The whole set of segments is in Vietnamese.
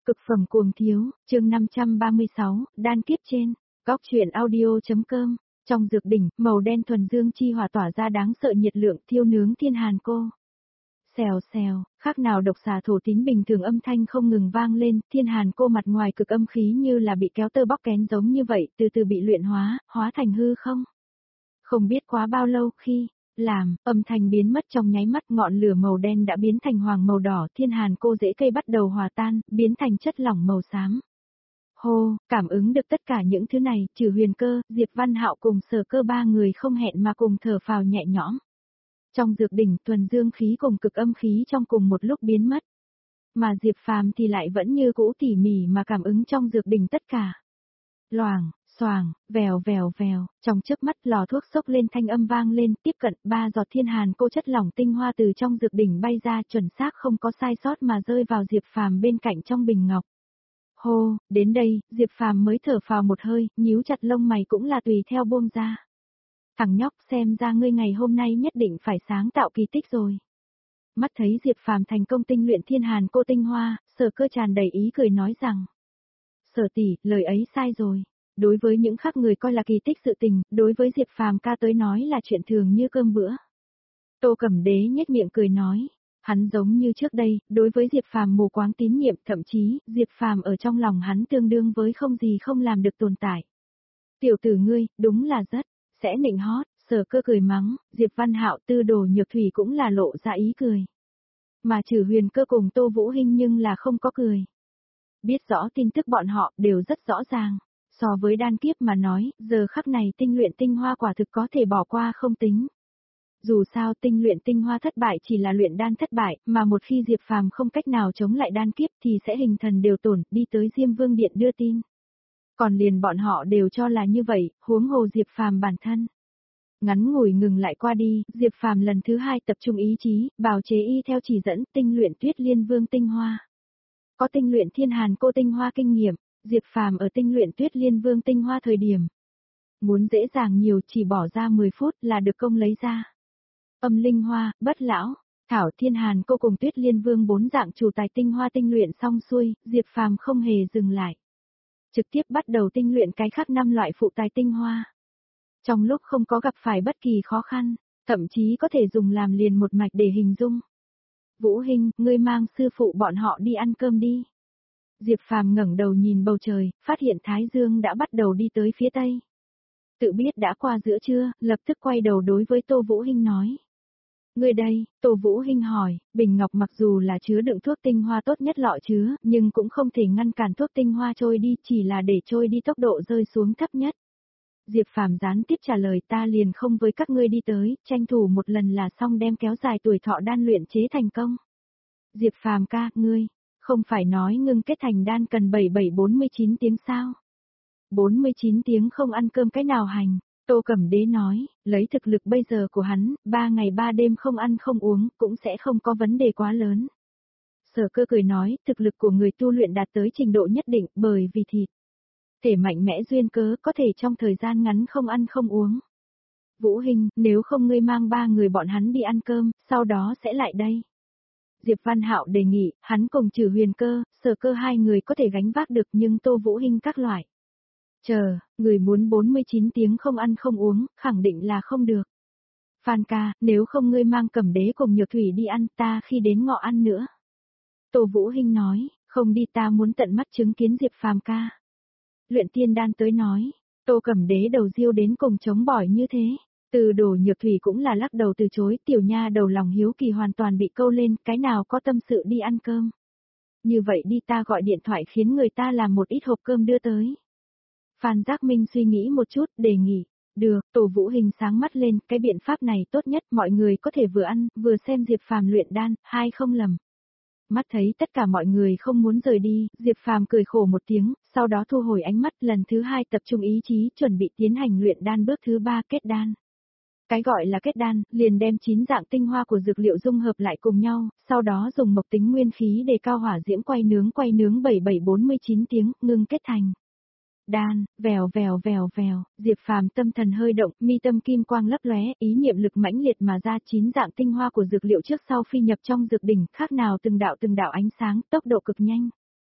Cực phẩm cuồng thiếu, chương 536, đan kiếp trên, góc truyện audio.com, trong dược đỉnh, màu đen thuần dương chi hỏa tỏa ra đáng sợ nhiệt lượng thiêu nướng thiên hàn cô. Xèo xèo, khác nào độc xà thổ tín bình thường âm thanh không ngừng vang lên, thiên hàn cô mặt ngoài cực âm khí như là bị kéo tơ bóc kén giống như vậy, từ từ bị luyện hóa thành hư không. Không biết quá bao lâu khi âm thanh biến mất trong nháy mắt, ngọn lửa màu đen đã biến thành hoàng màu đỏ, thiên hàn cô rễ cây bắt đầu hòa tan, biến thành chất lỏng màu xám. Hô, cảm ứng được tất cả những thứ này, trừ Huyền Cơ, Diệp Văn Hạo cùng Sở Cơ ba người không hẹn mà cùng thở phào nhẹ nhõm. Trong dược đỉnh, thuần dương khí cùng cực âm khí trong cùng một lúc biến mất. Mà Diệp Phàm thì lại vẫn như cũ tỉ mỉ mà cảm ứng trong dược đỉnh tất cả. Loảng, xoàng, vèo vèo vèo, trong chớp mắt lò thuốc xốc lên thanh âm vang lên, tiếp cận 3 giọt thiên hàn cô chất lỏng tinh hoa từ trong dược đỉnh bay ra, chuẩn xác không có sai sót mà rơi vào Diệp Phàm bên cạnh trong bình ngọc. Hô, đến đây, Diệp Phàm mới thở phào một hơi, nhíu chặt lông mày cũng là tùy theo buông ra. Thằng nhóc, xem ra ngươi ngày hôm nay nhất định phải sáng tạo kỳ tích rồi. Mắt thấy Diệp Phàm thành công tinh luyện thiên hàn cô tinh hoa, Sở Cơ tràn đầy ý cười nói rằng: Sở tỷ, lời ấy sai rồi. Đối với những khác người coi là kỳ tích sự tình, đối với Diệp Phàm ca tới nói là chuyện thường như cơm bữa. Tô Cẩm Đế nhếch miệng cười nói, hắn giống như trước đây, đối với Diệp Phàm mù quáng tín nhiệm, thậm chí, Diệp Phàm ở trong lòng hắn tương đương với không gì không làm được tồn tại. Tiểu tử ngươi, đúng là rất, sẽ nịnh hót, Sở Cơ cười mắng, Diệp Văn Hạo Tư Đồ Nhược Thủy cũng là lộ ra ý cười. Mà trừ Huyền Cơ cùng Tô Vũ Hinh nhưng là không có cười. Biết rõ tin tức bọn họ đều rất rõ ràng. So với đan kiếp mà nói, giờ khắc này tinh luyện tinh hoa quả thực có thể bỏ qua không tính. Dù sao tinh luyện tinh hoa thất bại chỉ là luyện đan thất bại, mà một khi Diệp Phàm không cách nào chống lại đan kiếp thì sẽ hình thần đều tổn, đi tới Diêm Vương Điện đưa tin. Còn liền bọn họ đều cho là như vậy, huống hồ Diệp Phàm bản thân. Ngắn ngủi ngừng lại qua đi, Diệp Phàm lần thứ 2 tập trung ý chí, bào chế y theo chỉ dẫn tinh luyện Tuyết Liên Vương tinh hoa. Có tinh luyện thiên hàn cô tinh hoa kinh nghiệm. Diệp Phàm ở tinh luyện Tuyết Liên Vương tinh hoa thời điểm. Muốn dễ dàng nhiều chỉ bỏ ra 10 phút là được công lấy ra. Âm linh hoa, bất lão, thảo thiên hàn cô cùng Tuyết Liên Vương 4 dạng chủ tài tinh hoa tinh luyện xong xuôi, Diệp Phàm không hề dừng lại. Trực tiếp bắt đầu tinh luyện cái khác 5 loại phụ tài tinh hoa. Trong lúc không có gặp phải bất kỳ khó khăn, thậm chí có thể dùng làm liền một mạch để hình dung. Vũ Hinh, ngươi mang sư phụ bọn họ đi ăn cơm đi. Diệp Phàm ngẩng đầu nhìn bầu trời, phát hiện Thái Dương đã bắt đầu đi tới phía tây. Tự biết đã qua giữa trưa, lập tức quay đầu đối với Tô Vũ Hinh nói. Người đây, Tô Vũ Hinh hỏi, bình ngọc mặc dù là chứa đựng thuốc tinh hoa tốt nhất lọ chứa, nhưng cũng không thể ngăn cản thuốc tinh hoa trôi đi, chỉ là để trôi đi tốc độ rơi xuống thấp nhất. Diệp Phàm gián tiếp trả lời, ta liền không với các ngươi đi tới, tranh thủ một lần là xong đem kéo dài tuổi thọ đan luyện chế thành công. Diệp Phàm ca, ngươi không phải nói ngưng kết thành đan cần 47-49 tiếng sao? 49 tiếng không ăn cơm cái nào hành? Tô Cẩm Đế nói, lấy thực lực bây giờ của hắn, 3 ngày 3 đêm không ăn không uống, cũng sẽ không có vấn đề quá lớn. Sở Cơ cười nói, thực lực của người tu luyện đạt tới trình độ nhất định, bởi vì thịt thể mạnh mẽ duyên cớ có thể trong thời gian ngắn không ăn không uống. Vũ Hinh, nếu không ngươi mang 3 người bọn hắn đi ăn cơm, sau đó sẽ lại đây. Diệp Văn Hạo đề nghị, hắn cùng trừ Huyền Cơ, Sở Cơ 2 người có thể gánh vác được nhưng Tô Vũ Hinh các loại. Chờ, người muốn 49 tiếng không ăn không uống, khẳng định là không được. Phan ca, nếu không ngươi mang Cẩm Đế cùng Nhược Thủy đi ăn, ta khi đến ngọ ăn nữa. Tô Vũ Hinh nói, không đi, ta muốn tận mắt chứng kiến Diệp Phàm ca. Luyện tiên đan tới nói, Tô Cẩm Đế đầu riêu đến cùng chống bỏi như thế. Từ Đồ Nhược Thủy cũng là lắc đầu từ chối, tiểu nha đầu lòng hiếu kỳ hoàn toàn bị câu lên, cái nào có tâm sự đi ăn cơm. Như vậy đi, ta gọi điện thoại khiến người ta làm một ít hộp cơm đưa tới. Phan Giác Minh suy nghĩ một chút, đề nghị, được, Tô Vũ Hinh sáng mắt lên, cái biện pháp này tốt nhất, mọi người có thể vừa ăn, vừa xem Diệp Phàm luyện đan, hai không lầm. Mắt thấy tất cả mọi người không muốn rời đi, Diệp Phàm cười khổ một tiếng, sau đó thu hồi ánh mắt, lần thứ 2 tập trung ý chí, chuẩn bị tiến hành luyện đan, bước thứ 3 kết đan. Cái gọi là kết đan, liền đem 9 dạng tinh hoa của dược liệu dung hợp lại cùng nhau, sau đó dùng mộc tính nguyên khí để cao hỏa diễm quay nướng 77-49 tiếng, ngưng kết thành đan. Vèo vèo vèo vèo, Diệp Phàm tâm thần hơi động, mi tâm kim quang lấp lóe, ý niệm lực mãnh liệt mà ra, 9 dạng tinh hoa của dược liệu trước sau phi nhập trong dược đỉnh, khác nào từng đạo ánh sáng, tốc độ cực nhanh.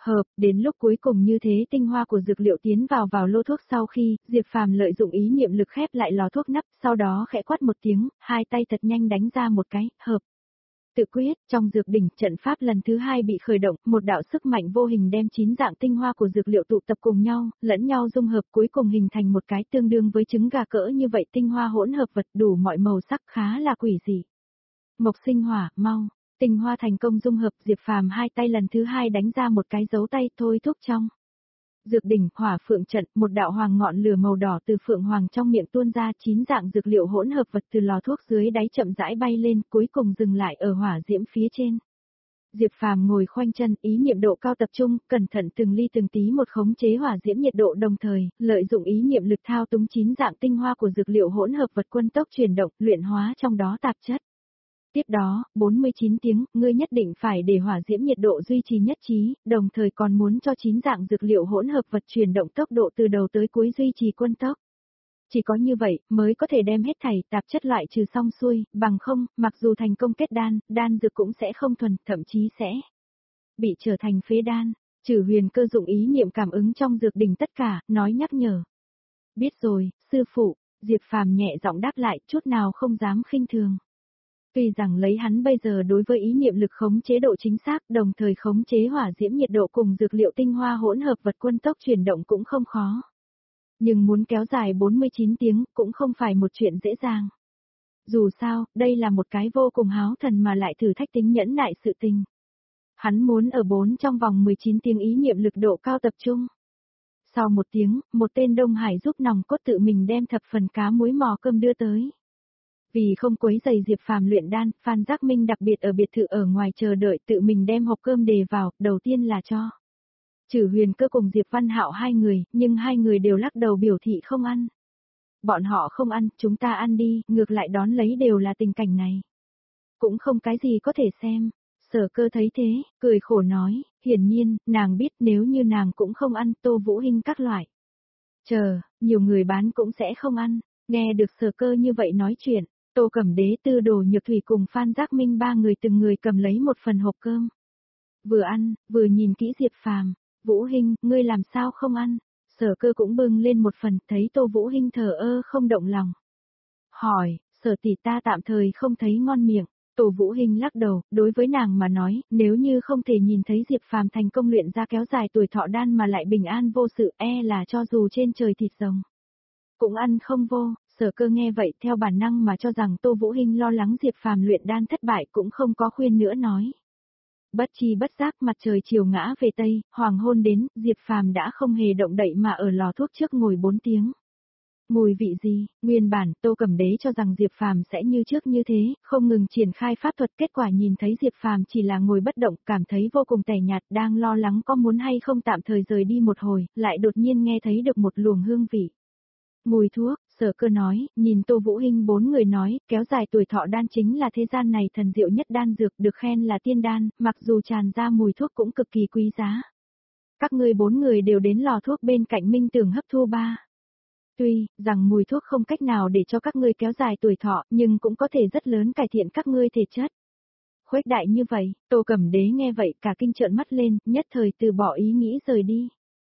Hợp, đến lúc cuối cùng như thế tinh hoa của dược liệu tiến vào lô thuốc sau khi, Diệp Phàm lợi dụng ý niệm lực khép lại lò thuốc nắp, sau đó khẽ quát một tiếng, hai tay thật nhanh đánh ra một cái, hợp. Tự quyết, trong dược đỉnh, trận pháp lần thứ hai bị khởi động, một đạo sức mạnh vô hình đem 9 dạng tinh hoa của dược liệu tụ tập cùng nhau, lẫn nhau dung hợp cuối cùng hình thành một cái tương đương với trứng gà cỡ như vậy tinh hoa hỗn hợp vật đủ mọi màu sắc khá là quỷ dị. Mộc sinh hỏa, mau. Tinh hoa thành công dung hợp, Diệp Phàm hai tay lần thứ hai đánh ra một cái dấu tay thôi thúc trong. Dược đỉnh, hỏa phượng trận, một đạo hoàng ngọn lửa màu đỏ từ phượng hoàng trong miệng tuôn ra, 9 dạng dược liệu hỗn hợp vật từ lò thuốc dưới đáy chậm rãi bay lên, cuối cùng dừng lại ở hỏa diễm phía trên. Diệp Phàm ngồi khoanh chân, ý niệm độ cao tập trung, cẩn thận từng ly từng tí một khống chế hỏa diễm nhiệt độ đồng thời, lợi dụng ý niệm lực thao túng 9 dạng tinh hoa của dược liệu hỗn hợp vật quân tốc chuyển động, luyện hóa trong đó tạp chất. Tiếp đó, 49 tiếng, ngươi nhất định phải để hỏa diễm nhiệt độ duy trì nhất trí, đồng thời còn muốn cho 9 dạng dược liệu hỗn hợp vật chuyển động tốc độ từ đầu tới cuối duy trì quân tốc. Chỉ có như vậy, mới có thể đem hết thảy tạp chất loại trừ xong xuôi, bằng không, mặc dù thành công kết đan, đan dược cũng sẽ không thuần, thậm chí sẽ bị trở thành phế đan. Trừ Huyền Cơ dụng ý niệm cảm ứng trong dược đỉnh tất cả, nói nhắc nhở. Biết rồi, sư phụ, Diệp Phàm nhẹ giọng đáp lại, chút nào không dám khinh thường. Tuy rằng lấy hắn bây giờ đối với ý niệm lực khống chế độ chính xác, đồng thời khống chế hỏa diễm nhiệt độ cùng dược liệu tinh hoa hỗn hợp vật quân tốc chuyển động cũng không khó. Nhưng muốn kéo dài 49 tiếng cũng không phải một chuyện dễ dàng. Dù sao, đây là một cái vô cùng háo thần mà lại thử thách tính nhẫn nại sự tình. Hắn muốn ở trong vòng 19 tiếng ý niệm lực độ cao tập trung. Sau một tiếng, một tên Đông Hải giúp nòng cốt tự mình đem thập phần cá muối mò cơm đưa tới. Vì không quấy rầy Diệp Phàm luyện đan, Phan Giác Minh đặc biệt ở biệt thự ở ngoài chờ đợi tự mình đem hộp cơm đề vào, đầu tiên là cho Trừ Huyền Cơ cùng Diệp Văn Hạo hai người, nhưng hai người đều lắc đầu biểu thị không ăn. Bọn họ không ăn, chúng ta ăn đi, ngược lại đón lấy đều là tình cảnh này. Cũng không cái gì có thể xem. Sở Cơ thấy thế, cười khổ nói, hiển nhiên, nàng biết nếu như nàng cũng không ăn Tô Vũ Hinh các loại. Nhiều người bán cũng sẽ không ăn. Nghe được Sở Cơ như vậy nói chuyện, Tô Cẩm Đế, Tư Đồ Nhược Thủy cùng Phan Giác Minh ba người từng người cầm lấy một phần hộp cơm. Vừa ăn, vừa nhìn kỹ Diệp Phàm. Vũ Hinh, ngươi làm sao không ăn? Sở Cơ cũng bưng lên một phần, thấy Tô Vũ Hinh thờ ơ không động lòng. Hỏi, Sở tỷ ta tạm thời không thấy ngon miệng. Tô Vũ Hinh lắc đầu, đối với nàng mà nói, nếu như không thể nhìn thấy Diệp Phàm thành công luyện ra kéo dài tuổi thọ đan mà lại bình an vô sự, là cho dù trên trời thịt rồng cũng ăn không vô. Sở Cơ nghe vậy theo bản năng mà cho rằng Tô Vũ Hinh lo lắng Diệp Phàm luyện đan thất bại cũng không có khuyên nữa nói. Bất chi bất giác mặt trời chiều ngã về Tây, hoàng hôn đến, Diệp Phàm đã không hề động đậy mà ở lò thuốc trước ngồi 4 tiếng. Mùi vị gì, nguyên bản Tô Cẩm Đế cho rằng Diệp Phàm sẽ như trước như thế, không ngừng triển khai pháp thuật, kết quả nhìn thấy Diệp Phàm chỉ là ngồi bất động, cảm thấy vô cùng tẻ nhạt, đang lo lắng có muốn hay không tạm thời rời đi một hồi, lại đột nhiên nghe thấy được một luồng hương vị. Mùi thuốc, Sở Cơ nói, nhìn Tô Vũ Hinh bốn người nói, kéo dài tuổi thọ đan chính là thế gian này thần diệu nhất đan dược, được khen là tiên đan, mặc dù tràn ra mùi thuốc cũng cực kỳ quý giá. Các ngươi bốn người đều đến lò thuốc bên cạnh Minh Tưởng hấp thu ba. Tuy rằng mùi thuốc không cách nào để cho các ngươi kéo dài tuổi thọ, nhưng cũng có thể rất lớn cải thiện các ngươi thể chất. Khuếch đại như vậy, Tô Cẩm Đế nghe vậy cả kinh trợn mắt lên, nhất thời từ bỏ ý nghĩ rời đi.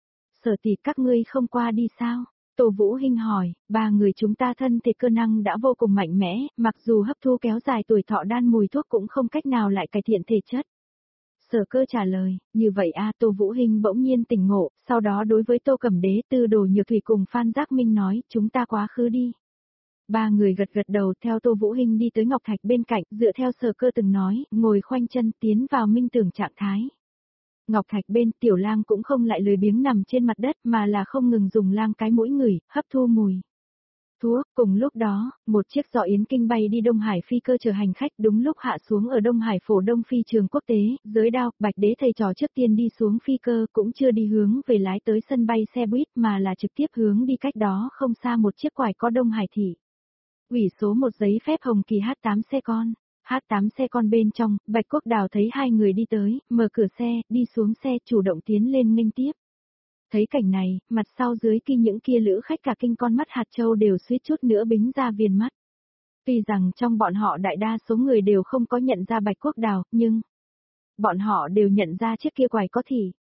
Sở tỷ, các ngươi không qua đi sao? Tô Vũ Hinh hỏi, ba người chúng ta thân thể cơ năng đã vô cùng mạnh mẽ, mặc dù hấp thu kéo dài tuổi thọ đan mùi thuốc cũng không cách nào lại cải thiện thể chất. Sở Cơ trả lời, như vậy Tô Vũ Hinh bỗng nhiên tỉnh ngộ, sau đó đối với Tô Cẩm Đế, Tư Đồ Nhược Thủy cùng Phan Giác Minh nói, chúng ta quá khứ đi. Ba người gật gật đầu theo Tô Vũ Hinh đi tới Ngọc Thạch bên cạnh, dựa theo Sở Cơ từng nói, ngồi khoanh chân tiến vào minh tưởng trạng thái. Ngọc Thạch bên, Tiểu Lang cũng không lại lười biếng nằm trên mặt đất mà là không ngừng dùng lang cái mũi ngửi, hấp thu mùi thuốc. Cùng lúc đó, một chiếc giỏ yến kinh bay đi Đông Hải phi cơ chở hành khách đúng lúc hạ xuống ở Đông Hải phổ Đông phi trường quốc tế, Giới Đao, Bạch Đế thầy trò trước tiên đi xuống phi cơ cũng chưa đi hướng về lái tới sân bay xe buýt mà là trực tiếp hướng đi cách đó không xa một chiếc quải có Đông Hải thị. Ủy số một giấy phép Hồng Kỳ H8 xe con. H8 xe con bên trong, Bạch Quốc Đào thấy hai người đi tới, mở cửa xe, đi xuống xe chủ động tiến lên nghênh tiếp. Thấy cảnh này, mặt sau dưới kia những kia lữ khách cả kinh con mắt hạt châu đều suýt chút nữa bính ra viền mắt. Tuy rằng trong bọn họ đại đa số người đều không có nhận ra Bạch Quốc Đào, nhưng bọn họ đều nhận ra chiếc kia quải có thị.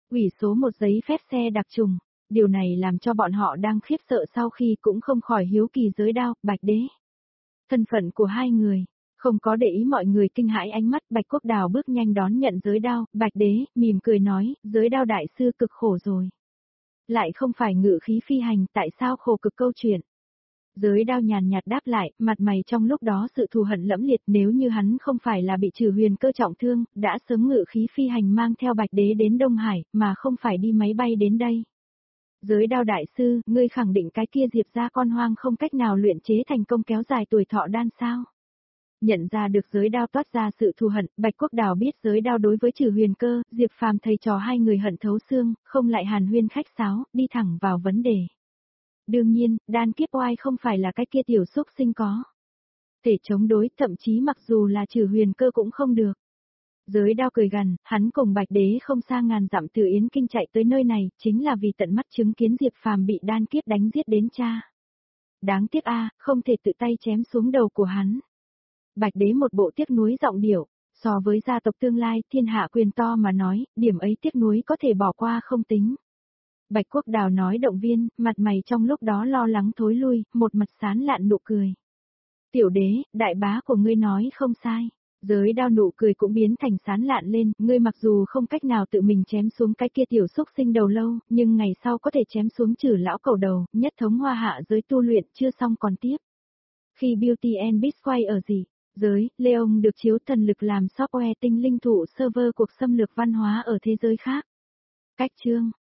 ủy số một giấy phép xe đặc trùng. Điều này làm cho bọn họ đang khiếp sợ sau khi cũng không khỏi hiếu kỳ Giới Đao, Bạch Đế. Thân phận của hai người, không có để ý mọi người kinh hãi ánh mắt, Bạch Quốc Đào bước nhanh đón nhận Giới Đao, Bạch Đế, mỉm cười nói, Giới Đao đại sư cực khổ rồi. Lại không phải ngự khí phi hành, tại sao khổ cực câu chuyện? Giới Đao nhàn nhạt đáp lại, mặt mày trong lúc đó sự thù hận lẫm liệt, nếu như hắn không phải là bị Trừ Huyền Cơ trọng thương, đã sớm ngự khí phi hành mang theo Bạch Đế đến Đông Hải, mà không phải đi máy bay đến đây. Giới Đao đại sư, ngươi khẳng định cái kia Diệp gia con hoang không cách nào luyện chế thành công kéo dài tuổi thọ đan sao? Nhận ra được Giới Đao toát ra sự thù hận, Bạch Quốc Đào biết Giới Đao đối với Trừ Huyền Cơ, Diệp Phàm thầy trò hai người hận thấu xương, không lại hàn huyên khách sáo, đi thẳng vào vấn đề. Đương nhiên, đan kiếp oai không phải là cái kia tiểu xúc sinh có thể chống đối, thậm chí mặc dù là Trừ Huyền Cơ cũng không được. Giới Đao cười gằn, hắn cùng Bạch Đế không xa ngàn dặm từ Yến Kinh chạy tới nơi này, chính là vì tận mắt chứng kiến Diệp Phàm bị đan kiếp đánh giết đến cha. Đáng tiếc a, không thể tự tay chém xuống đầu của hắn. Bạch Đế một bộ tiếc nuối giọng điệu, so với gia tộc tương lai, thiên hạ quyền to mà nói, điểm ấy tiếc nuối có thể bỏ qua không tính. Bạch Quốc Đào nói động viên, mặt mày trong lúc đó lo lắng thối lui, một mặt sán lạn nụ cười. Tiểu Đế, đại bá của ngươi nói không sai. Giới Đao nụ cười cũng biến thành sán lạn lên, ngươi mặc dù không cách nào tự mình chém xuống cái kia tiểu xúc sinh đầu lâu, nhưng ngày sau có thể chém xuống Trừ lão cầu đầu, nhất thống hoa hạ giới tu luyện chưa xong còn tiếp. Khi Beauty and Beast quay ở gì? Giới, Leon được chiếu thần lực làm software tinh linh thụ server cuộc xâm lược văn hóa ở thế giới khác. Cách chương